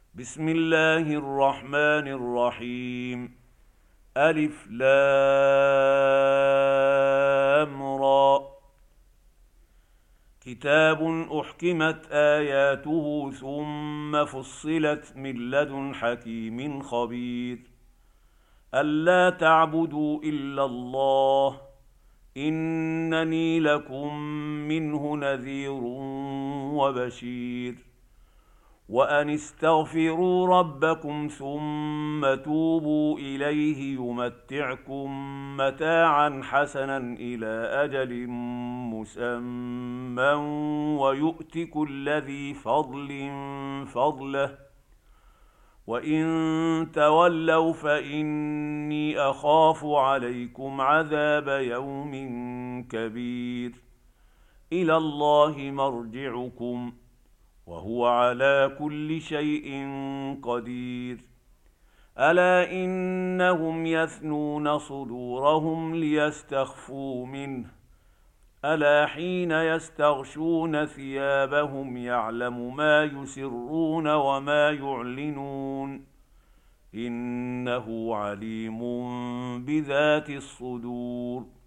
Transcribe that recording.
بسم الله الرحمن الرحيم. ألف لام را. كتاب أحكمت آياته ثم فصلت من لدن حكيم خبير. ألا تعبدوا إلا الله إنني لكم منه نذير وبشير. وأن استغفروا ربكم ثم توبوا إليه يمتعكم متاعا حسنا إلى أجل مسمى ويؤت كل ذي فضل فضله وإن تولوا فإني أخاف عليكم عذاب يوم كبير. إلى الله مرجعكم وهو على كل شيء قدير. ألا إنهم يثنون صدورهم ليستخفوا منه ألا حين يستغشون ثيابهم يعلم ما يسرون وما يعلنون إنه عليم بذات الصدور.